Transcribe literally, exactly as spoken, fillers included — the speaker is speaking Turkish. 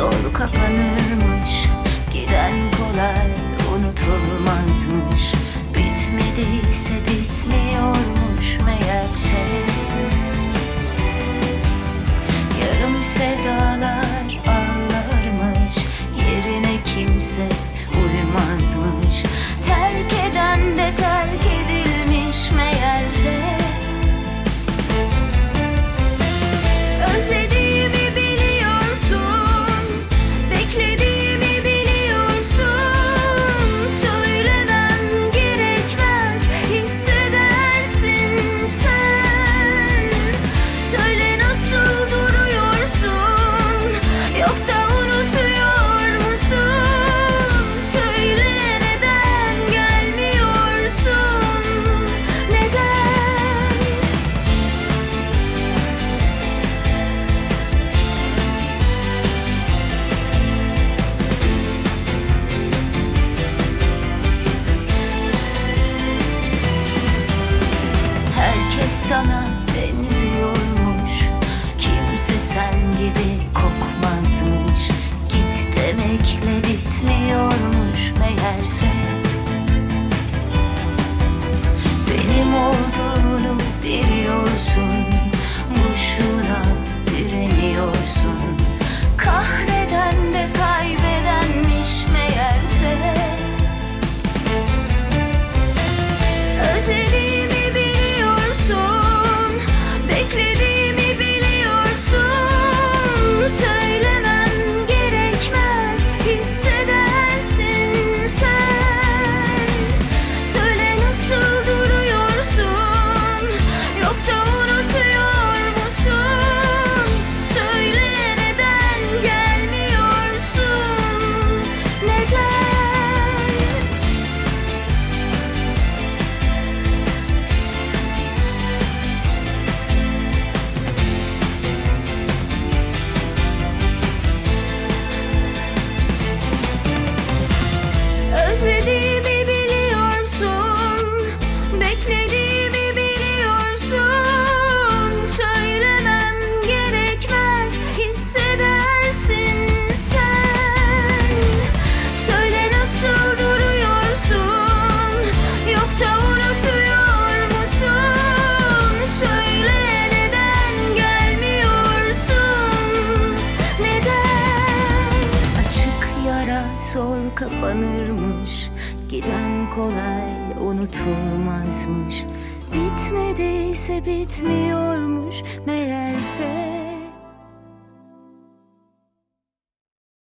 zor kapanırmış. Giden kolay unutulmazmış. Bitmediyse bitmiyormuş meğerse. Yarım sevdalar ağlarmış, yerine kimse uymazmış. Terk eden de terk edilmiş meğerse. Özlediğimi biliyorsun, beklediğimi biliyorsun. Söylemem gerekmez, hissedersin sen. Söyle nasıl duruyorsun, yoksa unutuyor musun? Söyle neden gelmiyorsun, neden? Herkes sana benziyormuş, kimse sen gibi kokmazmış. Git demekle bitmiyormuş meğerse. Benim olduğunu biliyorsun, boşuna direniyorsun. Kahreden de kaybedenmiş meğerse. Özlediğimi biliyorsun, beklediğimi biliyorsun. Söylemem gerekmez, hissedersin sen. Söyle nasıl duruyorsun, yoksa unutuyor musun? Söyle neden gelmiyorsun, neden? Özlediğimi biliyorsun, beklediğimi biliyorsun. Söylemem gerekmez, hissedersin sen. Söyle nasıl duruyorsun, yoksa unutuyor musun? Söyle neden gelmiyorsun, neden? Açık yara zor kapanırmış, giden kolay unutulmazmış. Bitmediyse bitmiyormuş meğerse.